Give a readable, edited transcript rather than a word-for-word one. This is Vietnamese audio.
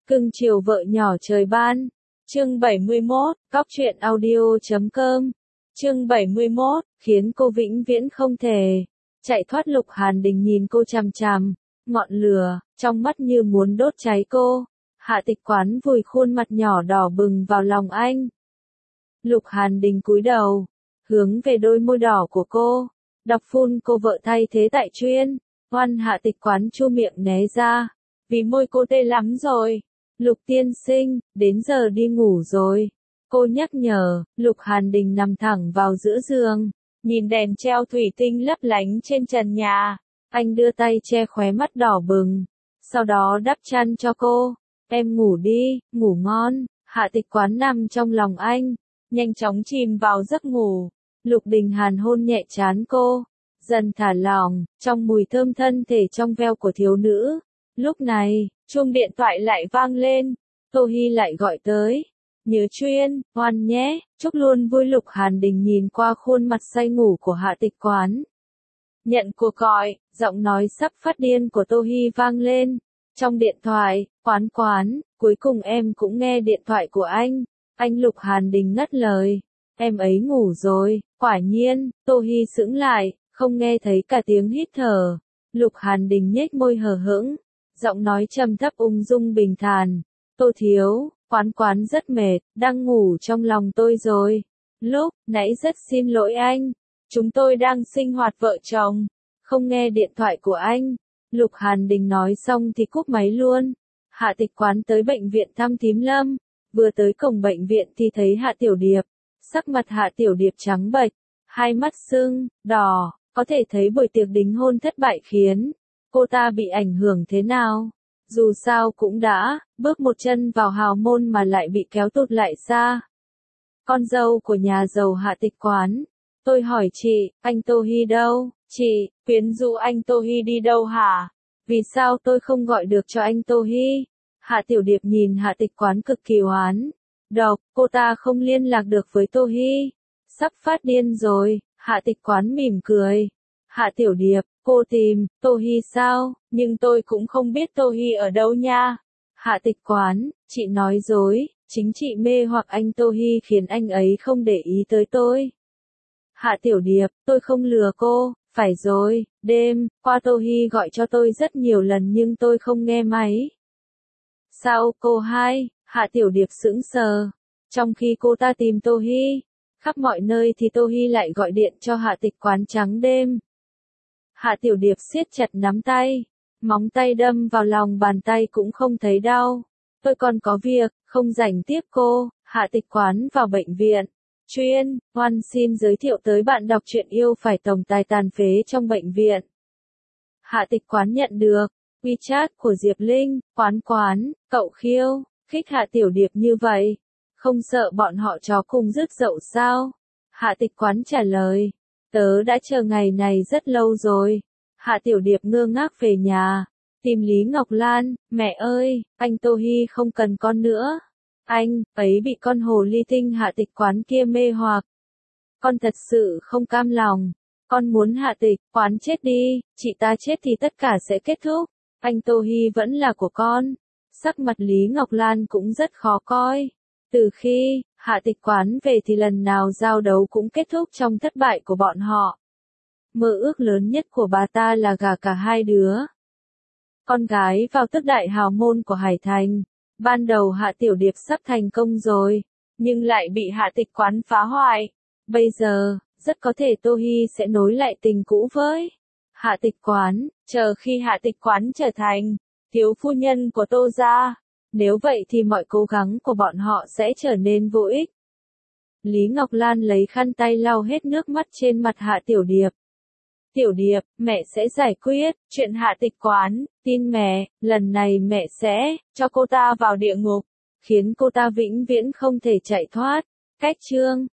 Cưng chiều vợ nhỏ trời ban. Chương 71, Cóc truyện audio.com. Chương 71, khiến cô vĩnh viễn không thể chạy thoát. Lục Hàn Đình nhìn cô chằm chằm, ngọn lửa trong mắt như muốn đốt cháy cô. Hạ Tịch Quán vùi khuôn mặt nhỏ đỏ bừng vào lòng anh. Lục Hàn Đình cúi đầu, hướng về đôi môi đỏ của cô, đọc phun cô vợ thay thế tại chuyên. Oan. Hạ Tịch Quán chu miệng né ra, vì môi cô tê lắm rồi. Lục tiên sinh, đến giờ đi ngủ rồi. Cô nhắc nhở. Lục Hàn Đình nằm thẳng vào giữa giường, nhìn đèn treo thủy tinh lấp lánh trên trần nhà. Anh đưa tay che khóe mắt đỏ bừng, sau đó đắp chăn cho cô. Em ngủ đi, ngủ ngon. Hạ Tịch Quán nằm trong lòng anh, nhanh chóng chìm vào giấc ngủ. Lục Đình Hàn hôn nhẹ trán cô, dần thả lỏng, trong mùi thơm thân thể trong veo của thiếu nữ. Lúc này, chuông điện thoại lại vang lên. Tô Hi lại gọi tới. Nhớ chuyên, ngoan nhé, chúc luôn vui. Lục Hàn Đình nhìn qua khuôn mặt say ngủ của Hạ Tịch Quán. Nhận cuộc gọi, giọng nói sắp phát điên của Tô Hi vang lên. Trong điện thoại, Quán, cuối cùng em cũng nghe điện thoại của anh. Anh. Lục Hàn Đình ngắt lời. Em ấy ngủ rồi. Quả nhiên. Tô Hi sững lại, không nghe thấy cả tiếng hít thở. Lục Hàn Đình nhếch môi hờ hững, giọng nói trầm thấp ung dung bình thản. Tô thiếu, Quán rất mệt, đang ngủ trong lòng tôi rồi. Lúc nãy rất xin lỗi anh, chúng tôi đang sinh hoạt vợ chồng, không nghe điện thoại của anh. Lục Hàn Đình nói xong thì cúp máy luôn. Hạ Tịch Quán tới bệnh viện thăm thím Lâm, vừa tới cổng bệnh viện thì thấy Hạ Tiểu Điệp. Sắc mặt Hạ Tiểu Điệp trắng bệch, hai mắt sưng đỏ, có thể thấy buổi tiệc đính hôn thất bại khiến cô ta bị ảnh hưởng thế nào. Dù sao cũng đã bước một chân vào hào môn mà lại bị kéo tụt lại xa. Con dâu của nhà giàu Hạ Tịch Quán. Tôi hỏi chị, anh Tô Hi đâu? Chị, quyến rũ anh Tô Hi đi đâu hả? Vì sao tôi không gọi được cho anh Tô Hi? Hạ Tiểu Điệp nhìn Hạ Tịch Quán cực kỳ oán độc, cô ta không liên lạc được với Tô Hi, sắp phát điên rồi. Hạ Tịch Quán mỉm cười. Hạ Tiểu Điệp, cô tìm Tô Hi sao? Nhưng tôi cũng không biết Tô Hi ở đâu nha. Hạ Tịch Quán, chị nói dối, chính chị mê hoặc anh Tô Hi khiến anh ấy không để ý tới tôi. Hạ Tiểu Điệp, tôi không lừa cô, phải rồi, đêm qua Tô Hi gọi cho tôi rất nhiều lần nhưng tôi không nghe máy. Sao cô hai? Hạ Tiểu Điệp sững sờ. Trong khi cô ta tìm Tô Hi khắp mọi nơi thì Tô Hi lại gọi điện cho Hạ Tịch Quán trắng đêm. Hạ Tiểu Điệp siết chặt nắm tay, móng tay đâm vào lòng bàn tay cũng không thấy đau. Tôi còn có việc, không rảnh tiếp cô. Hạ Tịch Quán vào bệnh viện. Chuyên, Hoan xin giới thiệu tới bạn đọc truyện yêu phải tổng tài tàn phế trong bệnh viện. Hạ Tịch Quán nhận được WeChat của Diệp Linh. Quán, cậu khiêu khích Hạ Tiểu Điệp như vậy, không sợ bọn họ chó cùng rước dậu sao? Hạ Tịch Quán trả lời. Tớ đã chờ ngày này rất lâu rồi. Hạ Tiểu Điệp ngơ ngác về nhà, tìm Lý Ngọc Lan. Mẹ ơi, anh Tô Hi không cần con nữa. Anh ấy bị con hồ ly tinh Hạ Tịch Quán kia mê hoặc. Con thật sự không cam lòng. Con muốn Hạ Tịch Quán chết đi, chị ta chết thì tất cả sẽ kết thúc. Anh Tô Hi vẫn là của con. Sắc mặt Lý Ngọc Lan cũng rất khó coi. Từ khi Hạ Tịch Quán về thì lần nào giao đấu cũng kết thúc trong thất bại của bọn họ. Mơ ước lớn nhất của bà ta là gả cả hai đứa con gái vào tước đại hào môn của Hải Thành. Ban đầu Hạ Tiểu Điệp sắp thành công rồi, nhưng lại bị Hạ Tịch Quán phá hoại. Bây giờ, rất có thể Tô Hi sẽ nối lại tình cũ với Hạ Tịch Quán, chờ khi Hạ Tịch Quán trở thành thiếu phu nhân của Tô gia. Nếu vậy thì mọi cố gắng của bọn họ sẽ trở nên vô ích. Lý Ngọc Lan lấy khăn tay lau hết nước mắt trên mặt Hạ Tiểu Điệp. Tiểu Điệp, mẹ sẽ giải quyết chuyện Hạ Tịch Quán, tin mẹ, lần này mẹ sẽ cho cô ta vào địa ngục, khiến cô ta vĩnh viễn không thể chạy thoát. Cách chương